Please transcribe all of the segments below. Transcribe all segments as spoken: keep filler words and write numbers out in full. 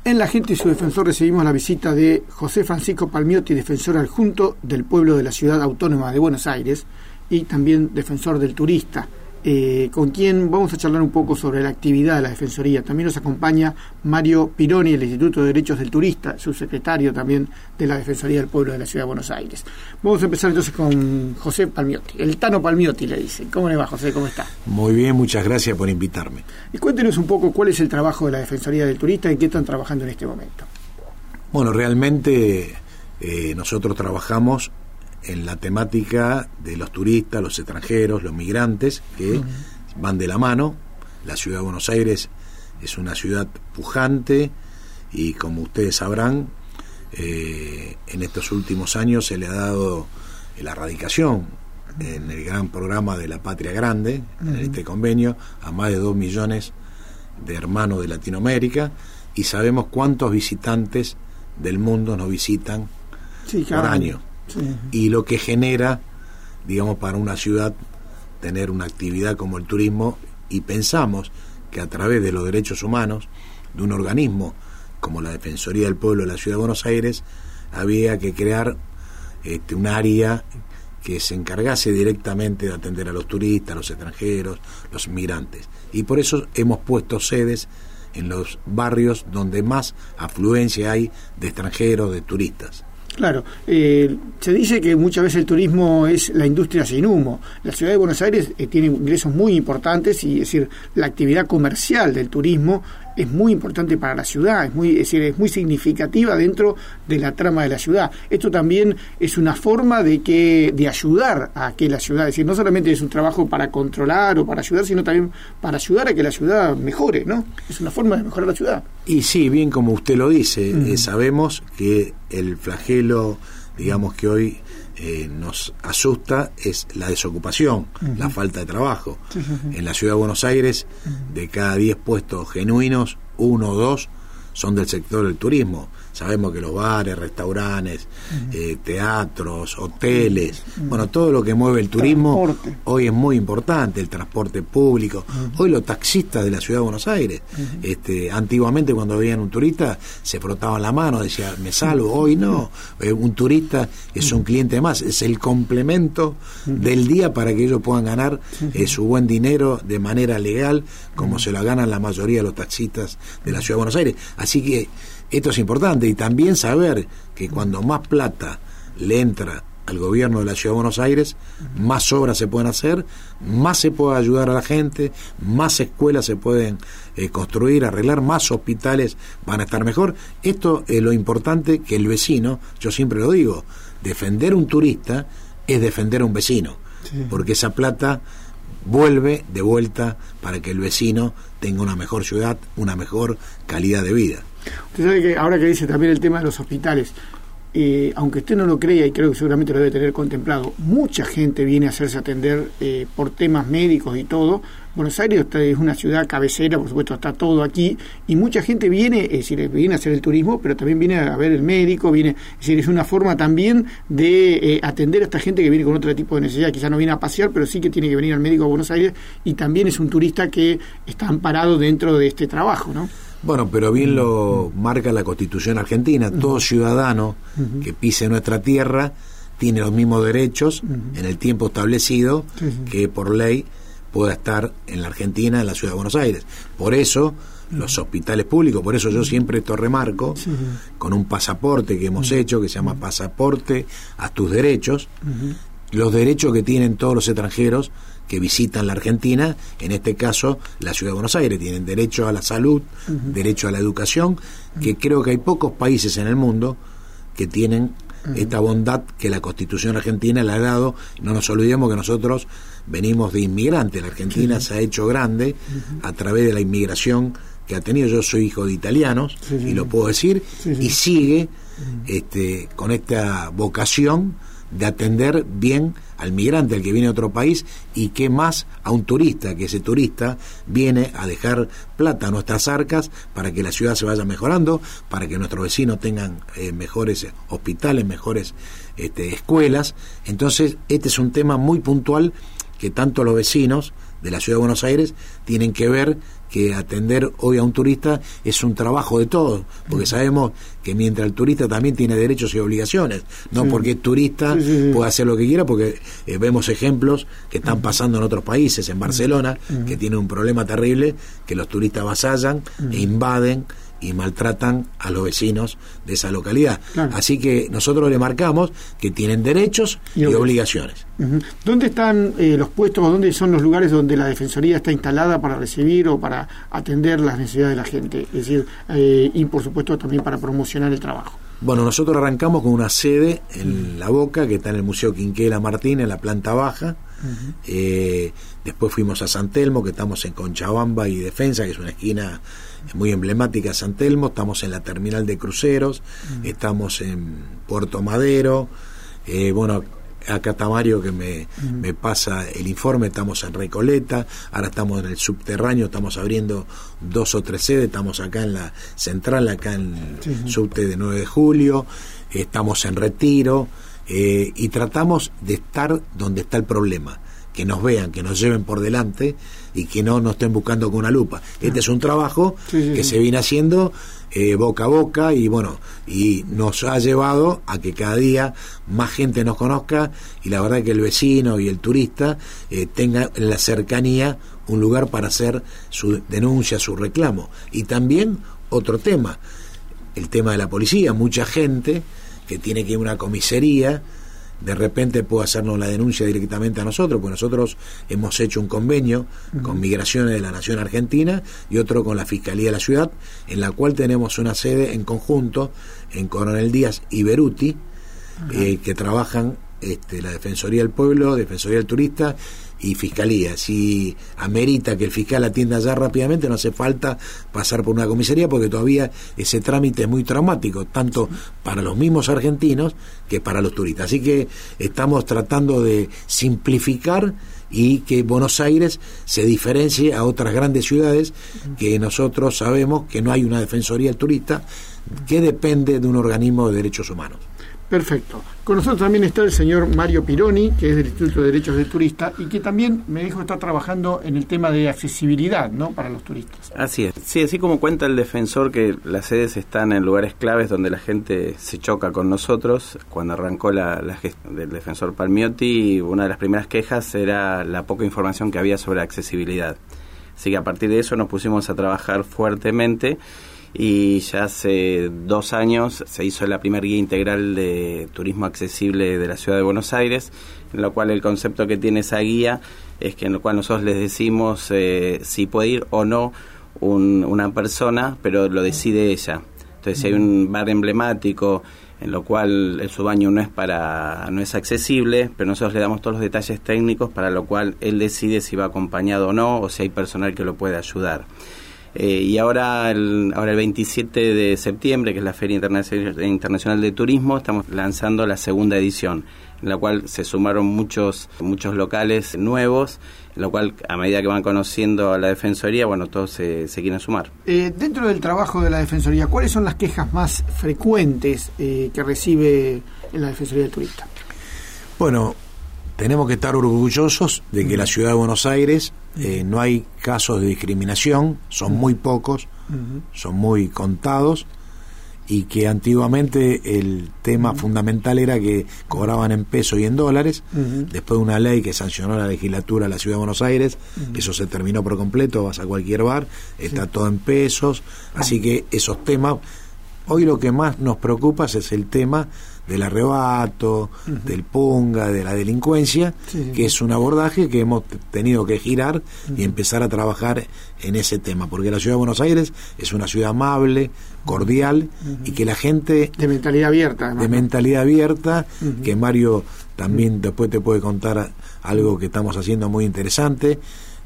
En La Gente y su Defensor recibimos la visita de José Francisco Palmiotti, defensor adjunto del pueblo de la Ciudad Autónoma de Buenos Aires y también defensor del turista, eh, con quien vamos a charlar un poco sobre la actividad de la Defensoría. También nos acompaña Mario Pironi, del Instituto de Derechos del Turista, subsecretario también de la Defensoría del Pueblo de la Ciudad de Buenos Aires. Vamos a empezar entonces con José Palmiotti, el Tano Palmiotti le dicen. ¿Cómo le va, José? ¿Cómo está? Muy bien, muchas gracias por invitarme. Y cuéntenos un poco cuál es el trabajo de la Defensoría del Turista y qué están trabajando en este momento. Bueno, realmente eh, nosotros trabajamos en la temática de los turistas, los extranjeros, los migrantes, que uh-huh. van de la mano. La ciudad de Buenos Aires es una ciudad pujante y, como ustedes sabrán, eh, en estos últimos años se le ha dado la erradicación en el gran programa de la Patria Grande, uh-huh. en este convenio, a más de dos millones de hermanos de Latinoamérica, y sabemos cuántos visitantes del mundo nos visitan sí, por claro. año. Sí. Y lo que genera, digamos, para una ciudad tener una actividad como el turismo, y pensamos que a través de los derechos humanos de un organismo como la Defensoría del Pueblo de la Ciudad de Buenos Aires había que crear este, un área que se encargase directamente de atender a los turistas, a los extranjeros, los migrantes, y por eso hemos puesto sedes en los barrios donde más afluencia hay de extranjeros, de turistas. Claro, eh, se dice que muchas veces el turismo es la industria sin humo. La ciudad de Buenos Aires eh, tiene ingresos muy importantes y, es decir, la actividad comercial del turismo es muy importante para la ciudad, es muy, es decir, es muy significativa dentro de la trama de la ciudad. Esto también es una forma de que de ayudar a que la ciudad, es decir, no solamente es un trabajo para controlar o para ayudar, sino también para ayudar a que la ciudad mejore, ¿no? Es una forma de mejorar la ciudad. Y sí, bien como usted lo dice, uh-huh. eh, sabemos que el flagelo, digamos, que hoy eh, nos asusta es la desocupación, uh-huh. la falta de trabajo. Sí, sí, sí. En la ciudad de Buenos Aires, uh-huh. de cada diez puestos genuinos, uno o dos son del sector del turismo. Sabemos que los bares, restaurantes, uh-huh. eh, teatros, hoteles, uh-huh. bueno, todo lo que mueve el turismo transporte. Hoy es muy importante, el transporte público. Uh-huh. Hoy los taxistas de la ciudad de Buenos Aires, uh-huh. este, antiguamente cuando veían un turista se frotaban la mano, decían me salvo. Hoy no, eh, un turista es un cliente más, es el complemento uh-huh. del día para que ellos puedan ganar uh-huh. eh, su buen dinero de manera legal, como uh-huh. se lo ganan la mayoría de los taxistas de la ciudad de Buenos Aires. Así que esto es importante, y también saber que cuando más plata le entra al gobierno de la Ciudad de Buenos Aires, más obras se pueden hacer, más se puede ayudar a la gente, más escuelas se pueden eh, construir, arreglar, más hospitales van a estar mejor. Esto es lo importante, que el vecino, yo siempre lo digo, defender un turista es defender a un vecino, sí. porque esa plata vuelve de vuelta para que el vecino tenga una mejor ciudad, una mejor calidad de vida. Usted sabe que ahora que dice también el tema de los hospitales, eh, aunque usted no lo crea, y creo que seguramente lo debe tener contemplado, mucha gente viene a hacerse atender eh, por temas médicos y todo. Buenos Aires es una ciudad cabecera, por supuesto, está todo aquí, y mucha gente viene, es decir, viene a hacer el turismo, pero también viene a ver el médico, viene, es decir, es una forma también de eh, atender a esta gente que viene con otro tipo de necesidad, quizás no viene a pasear, pero sí que tiene que venir al médico a Buenos Aires, y también es un turista que está amparado dentro de este trabajo, ¿no? Bueno, pero bien lo marca la Constitución argentina. Todo ciudadano uh-huh. que pise nuestra tierra tiene los mismos derechos uh-huh. en el tiempo establecido sí, sí. que por ley pueda estar en la Argentina, en la Ciudad de Buenos Aires. Por eso uh-huh. los hospitales públicos, por eso yo siempre esto remarco, sí, sí. con un pasaporte que hemos uh-huh. hecho, que se llama Pasaporte a tus derechos, uh-huh. los derechos que tienen todos los extranjeros que visitan la Argentina, en este caso la Ciudad de Buenos Aires. Tienen derecho a la salud, uh-huh. derecho a la educación, uh-huh. que creo que hay pocos países en el mundo que tienen uh-huh. esta bondad que la Constitución argentina le ha dado. No nos olvidemos que nosotros venimos de inmigrantes. La Argentina uh-huh. se ha hecho grande uh-huh. a través de la inmigración que ha tenido. Yo soy hijo de italianos, sí, sí, y lo puedo decir, sí, sí. y sigue uh-huh. este, con esta vocación de atender bien al migrante, al que viene de otro país, y qué más a un turista, que ese turista viene a dejar plata a nuestras arcas para que la ciudad se vaya mejorando, para que nuestros vecinos tengan eh, mejores hospitales, mejores este, escuelas. Entonces este es un tema muy puntual que tanto los vecinos de la Ciudad de Buenos Aires tienen que ver que atender hoy a un turista es un trabajo de todos, porque sabemos que mientras el turista también tiene derechos y obligaciones, no sí. porque es turista sí, sí, sí. puede hacer lo que quiera, porque eh, vemos ejemplos que están pasando en otros países, en Barcelona, uh-huh. que tiene un problema terrible, que los turistas avasallan uh-huh. e invaden y maltratan a los vecinos de esa localidad. Claro. Así que nosotros le marcamos que tienen derechos y, y obligaciones. Uh-huh. ¿Dónde están eh, los puestos o dónde son los lugares donde la Defensoría está instalada para recibir o para atender las necesidades de la gente? Es decir, eh, y por supuesto también para promocionar el trabajo. Bueno, nosotros arrancamos con una sede en uh-huh. La Boca, que está en el Museo Quinquela Martín, en la planta baja. Uh-huh. Eh, después fuimos a San Telmo, que estamos en Conchabamba y Defensa, que es una esquina muy emblemática de San Telmo. Estamos en la terminal de cruceros, uh-huh. estamos en Puerto Madero, eh, bueno, acá está Mario que me, uh-huh. me pasa el informe. Estamos en Recoleta, ahora estamos en el subterráneo, estamos abriendo dos o tres sedes, estamos acá en la central, acá en el uh-huh. subte de nueve de julio, estamos en Retiro, eh, y tratamos de estar donde está el problema, que nos vean, que nos lleven por delante y que no nos estén buscando con una lupa. Este es un trabajo sí, sí, que sí. se viene haciendo eh, boca a boca y bueno, y nos ha llevado a que cada día más gente nos conozca y la verdad que el vecino y el turista eh, tenga en la cercanía un lugar para hacer su denuncia, su reclamo. Y también otro tema, el tema de la policía. Mucha gente que tiene que ir a una comisaría de repente puede hacernos la denuncia directamente a nosotros, porque nosotros hemos hecho un convenio uh-huh. con Migraciones de la Nación Argentina y otro con la Fiscalía de la Ciudad, en la cual tenemos una sede en conjunto en Coronel Díaz y Beruti, uh-huh. eh, que trabajan este, la Defensoría del Pueblo, Defensoría del Turista y Fiscalía. Si amerita que el fiscal atienda ya rápidamente, no hace falta pasar por una comisaría, porque todavía ese trámite es muy traumático, tanto para los mismos argentinos que para los turistas. Así que estamos tratando de simplificar y que Buenos Aires se diferencie a otras grandes ciudades, que nosotros sabemos que no hay una Defensoría del Turista que depende de un organismo de derechos humanos. Perfecto. Con nosotros también está el señor Mario Pironi, que es del Instituto de Derechos del Turista y que también me dijo que está trabajando en el tema de accesibilidad, ¿no?, para los turistas. Así es. Sí, así como cuenta el defensor que las sedes están en lugares claves donde la gente se choca con nosotros. Cuando arrancó la, la gestión del defensor Palmiotti, una de las primeras quejas era la poca información que había sobre accesibilidad. Así que a partir de eso nos pusimos a trabajar fuertemente. Y ya hace dos años se hizo la primera guía integral de turismo accesible de la ciudad de Buenos Aires, en lo cual el concepto que tiene esa guía es que en lo cual nosotros les decimos eh, si puede ir o no un, una persona, pero lo decide ella. Entonces, si hay un bar emblemático en lo cual su baño no es para no es accesible, pero nosotros le damos todos los detalles técnicos, para lo cual él decide si va acompañado o no, o si hay personal que lo puede ayudar. Eh, y ahora el, ahora el veintisiete de septiembre, que es la Feria Internacional, Internacional de Turismo, estamos lanzando la segunda edición, en la cual se sumaron muchos muchos locales nuevos, en la cual a medida que van conociendo a la Defensoría, bueno, todos se, se quieren sumar. Eh, dentro del trabajo de la Defensoría, ¿cuáles son las quejas más frecuentes eh, que recibe en la Defensoría del Turista? Bueno, tenemos que estar orgullosos de que en la ciudad de Buenos Aires eh, no hay casos de discriminación, son muy pocos, uh-huh. son muy contados, y que antiguamente el tema uh-huh. fundamental era que cobraban en pesos y en dólares. Uh-huh. Después de una ley que sancionó la legislatura de la ciudad de Buenos Aires, uh-huh. eso se terminó por completo, vas a cualquier bar, está sí. todo en pesos, uh-huh. así que esos temas, hoy lo que más nos preocupa es el tema del arrebato, uh-huh. del punga, de la delincuencia, sí, sí. que es un abordaje que hemos tenido que girar uh-huh. y empezar a trabajar en ese tema, porque la ciudad de Buenos Aires es una ciudad amable, cordial, uh-huh. y que la gente... De mentalidad abierta. Además. De mentalidad abierta, uh-huh. que Mario también uh-huh. después te puede contar algo que estamos haciendo muy interesante,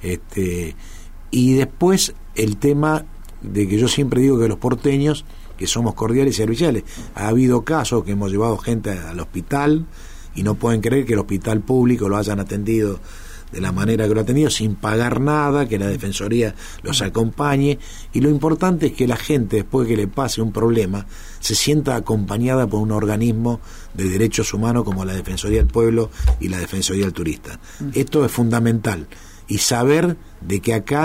este y después el tema de que yo siempre digo que los porteños, que somos cordiales y serviciales. Ha habido casos que hemos llevado gente al hospital y no pueden creer que el hospital público lo hayan atendido de la manera que lo ha tenido, sin pagar nada, que la Defensoría los acompañe, y lo importante es que la gente, después que le pase un problema, se sienta acompañada por un organismo de derechos humanos como la Defensoría del Pueblo y la Defensoría del Turista. Esto es fundamental, y saber de que acá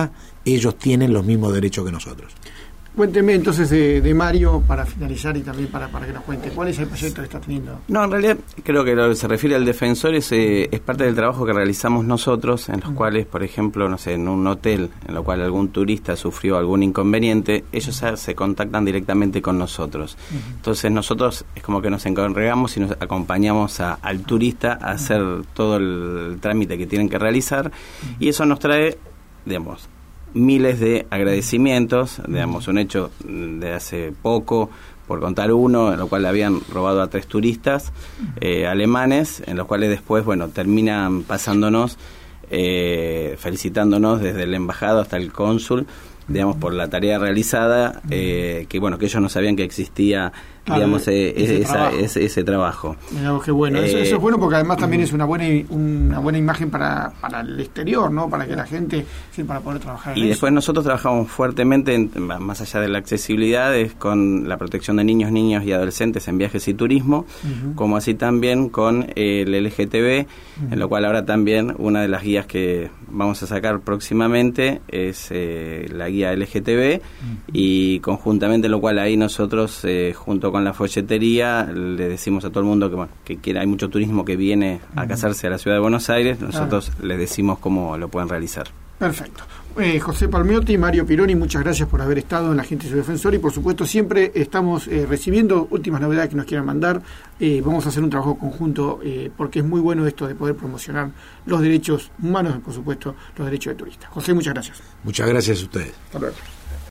ellos tienen los mismos derechos que nosotros. Cuénteme entonces de, de Mario, para finalizar y también para, para que nos cuente, ¿cuál es el proyecto que está teniendo? No, en realidad creo que lo que se refiere al defensor es, eh, es parte del trabajo que realizamos nosotros, en los uh-huh. cuales, por ejemplo, no sé, en un hotel en lo cual algún turista sufrió algún inconveniente, ellos uh-huh. se contactan directamente con nosotros. Uh-huh. Entonces nosotros es como que nos encargamos y nos acompañamos a, al turista a hacer uh-huh. todo el trámite que tienen que realizar, uh-huh. y eso nos trae, digamos, miles de agradecimientos, digamos, un hecho de hace poco, por contar uno, en lo cual habían robado a tres turistas eh, alemanes, en los cuales después, bueno, terminan pasándonos, eh, felicitándonos desde el embajado hasta el cónsul, digamos, por la tarea realizada, eh, que bueno, que ellos no sabían que existía, digamos, claro, eh, ese, esa, trabajo. Ese, ese trabajo. Mirá, qué bueno, eh, eso, eso es bueno porque además también es una buena una buena imagen para, para el exterior, ¿no? Para que la gente, sí, para poder trabajar en Y eso. después nosotros trabajamos fuertemente, en, más allá de la accesibilidad, es con la protección de niños, niños y adolescentes en viajes y turismo, uh-huh. como así también con el L G T B, uh-huh. en lo cual ahora también una de las guías que vamos a sacar próximamente es eh, la guía L G T B, uh-huh. y conjuntamente, lo cual ahí nosotros, eh, junto con la folletería, le decimos a todo el mundo que, bueno, que quiera, hay mucho turismo que viene a uh-huh. casarse a la ciudad de Buenos Aires, nosotros uh-huh. les decimos cómo lo pueden realizar. Perfecto. Eh, José Palmiotti y Mario Pironi, muchas gracias por haber estado en La Gente y su Defensor, y por supuesto siempre estamos eh, recibiendo últimas novedades que nos quieran mandar. Eh, vamos a hacer un trabajo conjunto eh, porque es muy bueno esto de poder promocionar los derechos humanos y por supuesto los derechos de turistas. José, muchas gracias. Muchas gracias a ustedes. Hasta luego.